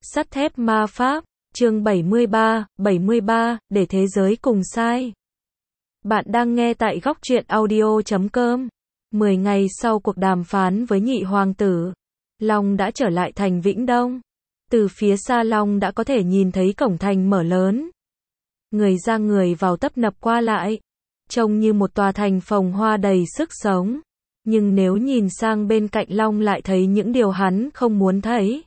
Sắt thép ma pháp, chương 73, để thế giới cùng sai. Bạn đang nghe tại Góc Truyện Audio.com. 10 ngày sau cuộc đàm phán với nhị hoàng tử, Long đã trở lại thành Vĩnh Đông. Từ phía xa Long đã có thể nhìn thấy cổng thành mở lớn. Người ra người vào tấp nập qua lại, trông như một tòa thành phồng hoa đầy sức sống. Nhưng nếu nhìn sang bên cạnh Long lại thấy những điều hắn không muốn thấy.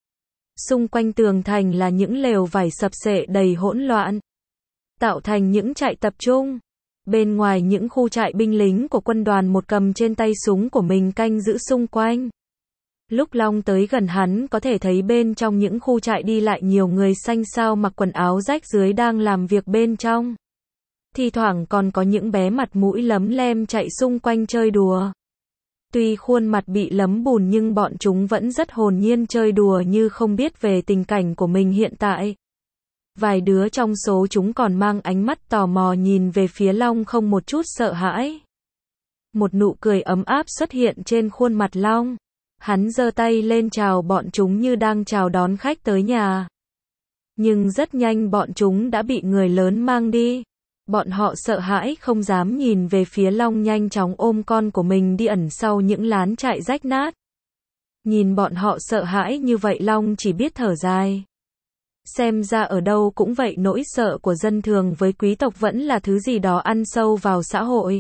Xung quanh tường thành là những lều vải sập xệ đầy hỗn loạn, tạo thành những trại tập trung. Bên ngoài những khu trại binh lính của quân đoàn một cầm trên tay súng của mình canh giữ xung quanh. Lúc Long tới gần hắn có thể thấy bên trong những khu trại đi lại nhiều người xanh xao mặc quần áo rách rưới đang làm việc bên trong. Thi thoảng còn có những bé mặt mũi lấm lem chạy xung quanh chơi đùa. Tuy khuôn mặt bị lấm bùn nhưng bọn chúng vẫn rất hồn nhiên chơi đùa như không biết về tình cảnh của mình hiện tại. Vài đứa trong số chúng còn mang ánh mắt tò mò nhìn về phía Long không một chút sợ hãi. Một nụ cười ấm áp xuất hiện trên khuôn mặt Long. Hắn giơ tay lên chào bọn chúng như đang chào đón khách tới nhà. Nhưng rất nhanh bọn chúng đã bị người lớn mang đi. Bọn họ sợ hãi không dám nhìn về phía Long, nhanh chóng ôm con của mình đi ẩn sau những lán trại rách nát. Nhìn bọn họ sợ hãi như vậy Long chỉ biết thở dài. Xem ra ở đâu cũng vậy, nỗi sợ của dân thường với quý tộc vẫn là thứ gì đó ăn sâu vào xã hội.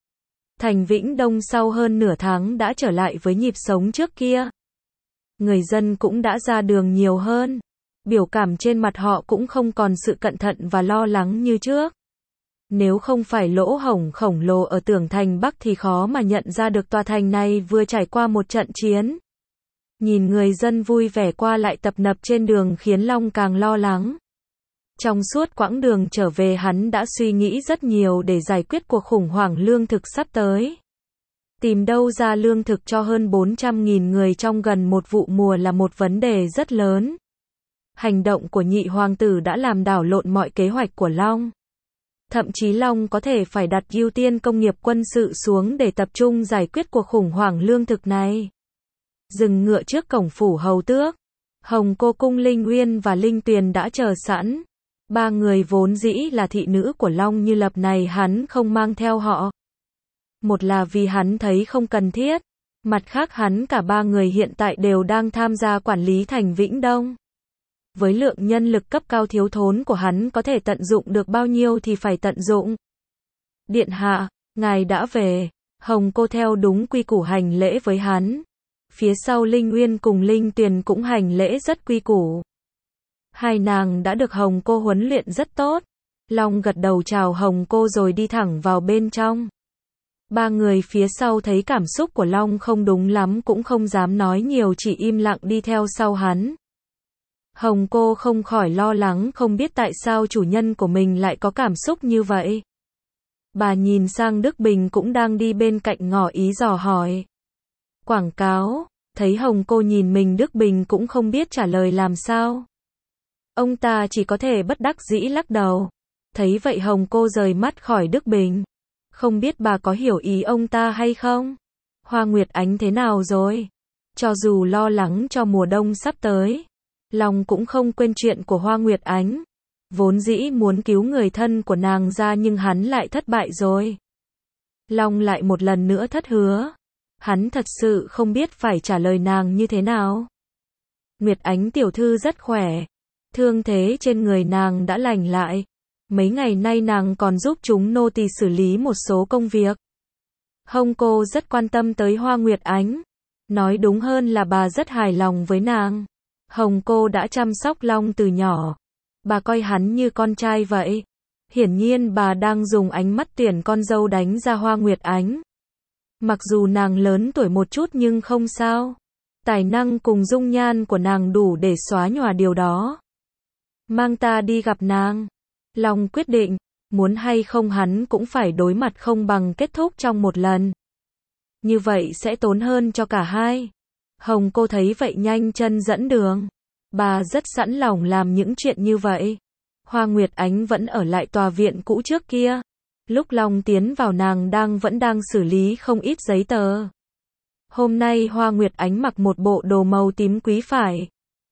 Thành Vĩnh Đông sau hơn nửa tháng đã trở lại với nhịp sống trước kia. Người dân cũng đã ra đường nhiều hơn. Biểu cảm trên mặt họ cũng không còn sự cẩn thận và lo lắng như trước. Nếu không phải lỗ hổng khổng lồ ở tường thành Bắc thì khó mà nhận ra được tòa thành này vừa trải qua một trận chiến. Nhìn người dân vui vẻ qua lại tập nập trên đường khiến Long càng lo lắng. Trong suốt quãng đường trở về hắn đã suy nghĩ rất nhiều để giải quyết cuộc khủng hoảng lương thực sắp tới. Tìm đâu ra lương thực cho hơn 400.000 người trong gần một vụ mùa là một vấn đề rất lớn. Hành động của nhị hoàng tử đã làm đảo lộn mọi kế hoạch của Long. Thậm chí Long có thể phải đặt ưu tiên công nghiệp quân sự xuống để tập trung giải quyết cuộc khủng hoảng lương thực này. Dừng ngựa trước cổng phủ hầu tước, Hồng Cô Cung Linh Uyên và Linh Tuyền đã chờ sẵn. Ba người vốn dĩ là thị nữ của Long Như Lập này hắn không mang theo họ. Một là vì hắn thấy không cần thiết, mặt khác hắn cả ba người hiện tại đều đang tham gia quản lý thành Vĩnh Đông. Với lượng nhân lực cấp cao thiếu thốn của hắn có thể tận dụng được bao nhiêu thì phải tận dụng. Điện hạ, ngài đã về. Hồng Cô theo đúng quy củ hành lễ với hắn. Phía sau Linh Uyên cùng Linh Tuyền cũng hành lễ rất quy củ. Hai nàng đã được Hồng Cô huấn luyện rất tốt. Long gật đầu chào Hồng Cô rồi đi thẳng vào bên trong. Ba người phía sau thấy cảm xúc của Long không đúng lắm cũng không dám nói nhiều, chỉ im lặng đi theo sau hắn. Hồng Cô không khỏi lo lắng không biết tại sao chủ nhân của mình lại có cảm xúc như vậy. Bà nhìn sang Đức Bình cũng đang đi bên cạnh ngỏ ý dò hỏi. Quảng cáo, thấy Hồng Cô nhìn mình Đức Bình cũng không biết trả lời làm sao. Ông ta chỉ có thể bất đắc dĩ lắc đầu. Thấy vậy Hồng Cô rời mắt khỏi Đức Bình. Không biết bà có hiểu ý ông ta hay không? Hoa Nguyệt Ánh thế nào rồi? Cho dù lo lắng cho mùa đông sắp tới, Long cũng không quên chuyện của Hoa Nguyệt Ánh. Vốn dĩ muốn cứu người thân của nàng ra nhưng hắn lại thất bại rồi. Long lại một lần nữa thất hứa. Hắn thật sự không biết phải trả lời nàng như thế nào. Nguyệt Ánh tiểu thư rất khỏe. Thương thế trên người nàng đã lành lại. Mấy ngày nay nàng còn giúp chúng nô tỳ xử lý một số công việc. Hồng Cô rất quan tâm tới Hoa Nguyệt Ánh. Nói đúng hơn là bà rất hài lòng với nàng. Hồng Cô đã chăm sóc Long từ nhỏ. Bà coi hắn như con trai vậy. Hiển nhiên bà đang dùng ánh mắt tuyển con dâu đánh ra Hoa Nguyệt Ánh. Mặc dù nàng lớn tuổi một chút nhưng không sao. Tài năng cùng dung nhan của nàng đủ để xóa nhòa điều đó. Mang ta đi gặp nàng. Long quyết định, muốn hay không hắn cũng phải đối mặt không bằng kết thúc trong một lần. Như vậy sẽ tốn hơn cho cả hai. Hồng Cô thấy vậy nhanh chân dẫn đường. Bà rất sẵn lòng làm những chuyện như vậy. Hoa Nguyệt Ánh vẫn ở lại tòa viện cũ trước kia. Lúc Long tiến vào nàng vẫn đang xử lý không ít giấy tờ. Hôm nay Hoa Nguyệt Ánh mặc một bộ đồ màu tím quý phải.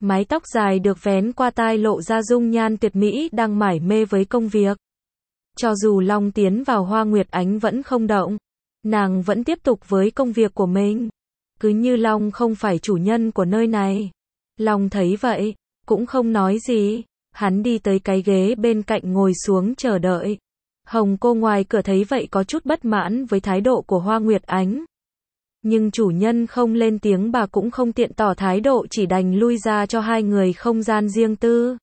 Mái tóc dài được vén qua tai lộ ra dung nhan tuyệt mỹ đang mải mê với công việc. Cho dù Long tiến vào, Hoa Nguyệt Ánh vẫn không động. Nàng vẫn tiếp tục với công việc của mình. Cứ như Long không phải chủ nhân của nơi này. Long thấy vậy, cũng không nói gì. Hắn đi tới cái ghế bên cạnh ngồi xuống chờ đợi. Hồng cô ngoài cửa thấy vậy có chút bất mãn với thái độ của Hoa Nguyệt Ánh. Nhưng chủ nhân không lên tiếng, bà cũng không tiện tỏ thái độ, chỉ đành lui ra cho hai người không gian riêng tư.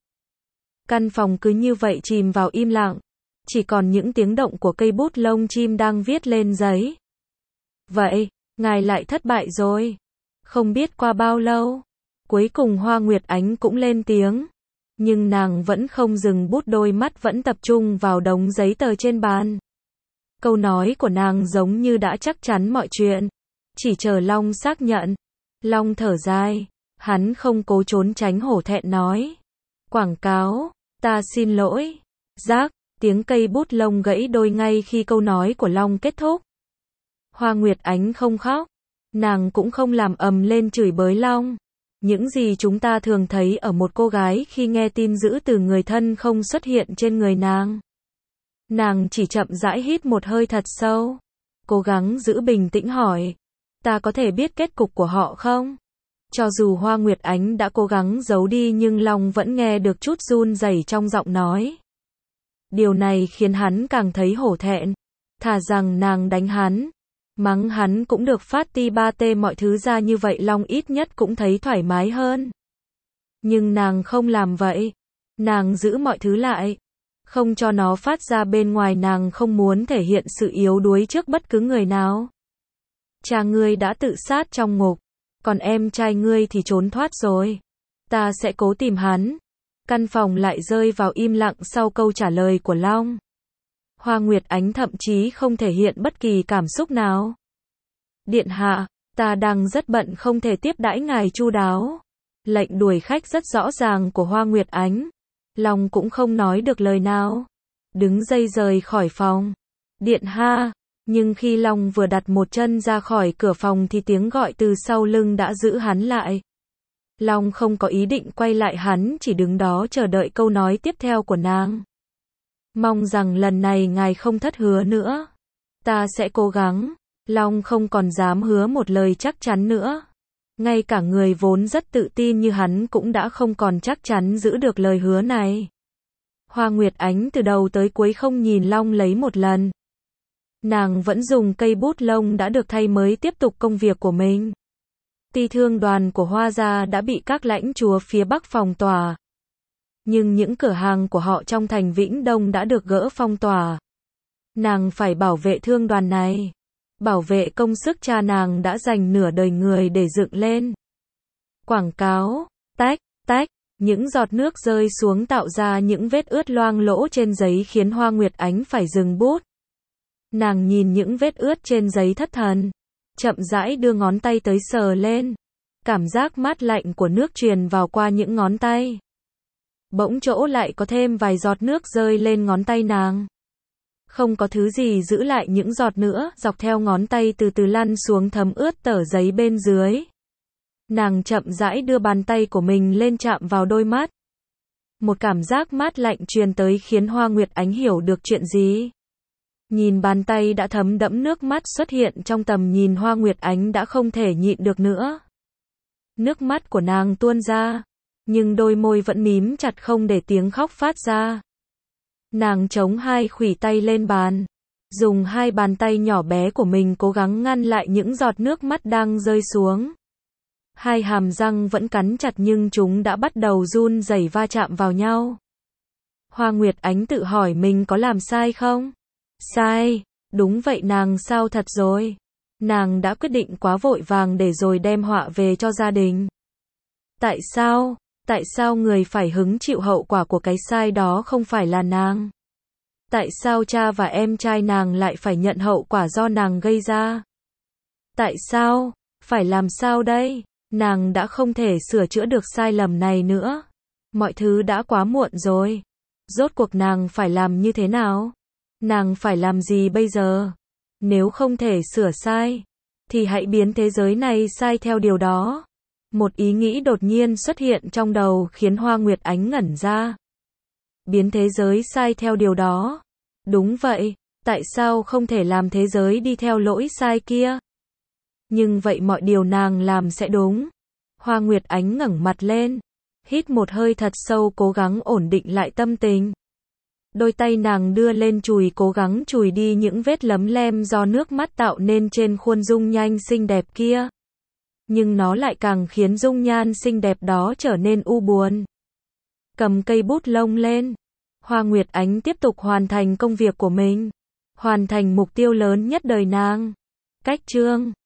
Căn phòng cứ như vậy chìm vào im lặng. Chỉ còn những tiếng động của cây bút lông chim đang viết lên giấy. Vậy, ngài lại thất bại rồi. Không biết qua bao lâu. Cuối cùng Hoa Nguyệt Ánh cũng lên tiếng. Nhưng nàng vẫn không dừng bút, đôi mắt vẫn tập trung vào đống giấy tờ trên bàn. Câu nói của nàng giống như đã chắc chắn mọi chuyện. Chỉ chờ Long xác nhận. Long thở dài. Hắn không cố trốn tránh, hổ thẹn nói. Quảng cáo, ta xin lỗi. Rác, tiếng cây bút lông gãy đôi ngay khi câu nói của Long kết thúc. Hoa Nguyệt Ánh không khóc. Nàng cũng không làm ầm lên chửi bới Long. Những gì chúng ta thường thấy ở một cô gái khi nghe tin dữ từ người thân không xuất hiện trên người nàng. Nàng chỉ chậm rãi hít một hơi thật sâu. Cố gắng giữ bình tĩnh hỏi. Ta có thể biết kết cục của họ không? Cho dù Hoa Nguyệt Ánh đã cố gắng giấu đi nhưng Long vẫn nghe được chút run rẩy trong giọng nói. Điều này khiến hắn càng thấy hổ thẹn. Thà rằng nàng đánh hắn, mắng hắn cũng được, phát ti ba tê mọi thứ ra như vậy, Long ít nhất cũng thấy thoải mái hơn. Nhưng nàng không làm vậy. Nàng giữ mọi thứ lại. Không cho nó phát ra bên ngoài, nàng không muốn thể hiện sự yếu đuối trước bất cứ người nào. Cha ngươi đã tự sát trong ngục. Còn em trai ngươi thì trốn thoát rồi. Ta sẽ cố tìm hắn. Căn phòng lại rơi vào im lặng sau câu trả lời của Long. Hoa Nguyệt Ánh thậm chí không thể hiện bất kỳ cảm xúc nào. Điện hạ, ta đang rất bận, không thể tiếp đãi ngài chu đáo. Lệnh đuổi khách rất rõ ràng của Hoa Nguyệt Ánh. Long cũng không nói được lời nào. Đứng dậy rời khỏi phòng. Điện hạ. Nhưng khi Long vừa đặt một chân ra khỏi cửa phòng thì tiếng gọi từ sau lưng đã giữ hắn lại. Long không có ý định quay lại, hắn chỉ đứng đó chờ đợi câu nói tiếp theo của nàng. Mong rằng lần này ngài không thất hứa nữa. Ta sẽ cố gắng. Long không còn dám hứa một lời chắc chắn nữa. Ngay cả người vốn rất tự tin như hắn cũng đã không còn chắc chắn giữ được lời hứa này. Hoa Nguyệt Ánh từ đầu tới cuối không nhìn Long lấy một lần. Nàng vẫn dùng cây bút lông đã được thay mới tiếp tục công việc của mình. Ti thương đoàn của Hoa gia đã bị các lãnh chúa phía Bắc phong tỏa. Nhưng những cửa hàng của họ trong thành Vĩnh Đông đã được gỡ phong tỏa. Nàng phải bảo vệ thương đoàn này. Bảo vệ công sức cha nàng đã dành nửa đời người để dựng lên. Quảng cáo, tách, tách, những giọt nước rơi xuống tạo ra những vết ướt loang lỗ trên giấy khiến Hoa Nguyệt Ánh phải dừng bút. Nàng nhìn những vết ướt trên giấy thất thần. Chậm rãi đưa ngón tay tới sờ lên. Cảm giác mát lạnh của nước truyền vào qua những ngón tay. Bỗng chỗ lại có thêm vài giọt nước rơi lên ngón tay nàng. Không có thứ gì giữ lại những giọt nữa, dọc theo ngón tay từ từ lăn xuống thấm ướt tờ giấy bên dưới. Nàng chậm rãi đưa bàn tay của mình lên chạm vào đôi mắt. Một cảm giác mát lạnh truyền tới khiến Hoa Nguyệt Ánh hiểu được chuyện gì. Nhìn bàn tay đã thấm đẫm nước mắt xuất hiện trong tầm nhìn, Hoa Nguyệt Ánh đã không thể nhịn được nữa. Nước mắt của nàng tuôn ra, nhưng đôi môi vẫn mím chặt không để tiếng khóc phát ra. Nàng chống hai khuỷu tay lên bàn, dùng hai bàn tay nhỏ bé của mình cố gắng ngăn lại những giọt nước mắt đang rơi xuống. Hai hàm răng vẫn cắn chặt nhưng chúng đã bắt đầu run rẩy va chạm vào nhau. Hoa Nguyệt Ánh tự hỏi mình có làm sai không? Sai, đúng vậy, nàng sao thật rồi. Nàng đã quyết định quá vội vàng để rồi đem họa về cho gia đình. Tại sao người phải hứng chịu hậu quả của cái sai đó không phải là nàng? Tại sao cha và em trai nàng lại phải nhận hậu quả do nàng gây ra? Tại sao? Phải làm sao đây? Nàng đã không thể sửa chữa được sai lầm này nữa. Mọi thứ đã quá muộn rồi. Rốt cuộc nàng phải làm như thế nào? Nàng phải làm gì bây giờ? Nếu không thể sửa sai, thì hãy biến thế giới này sai theo điều đó. Một ý nghĩ đột nhiên xuất hiện trong đầu khiến Hoa Nguyệt Ánh ngẩn ra. Biến thế giới sai theo điều đó. Đúng vậy, tại sao không thể làm thế giới đi theo lỗi sai kia? Nhưng vậy mọi điều nàng làm sẽ đúng. Hoa Nguyệt Ánh ngẩng mặt lên, hít một hơi thật sâu cố gắng ổn định lại tâm tình. Đôi tay nàng đưa lên chùi cố gắng chùi đi những vết lấm lem do nước mắt tạo nên trên khuôn dung nhan xinh đẹp kia. Nhưng nó lại càng khiến dung nhan xinh đẹp đó trở nên u buồn. Cầm cây bút lông lên, Hoa Nguyệt Ánh tiếp tục hoàn thành công việc của mình. Hoàn thành mục tiêu lớn nhất đời nàng. Cách chương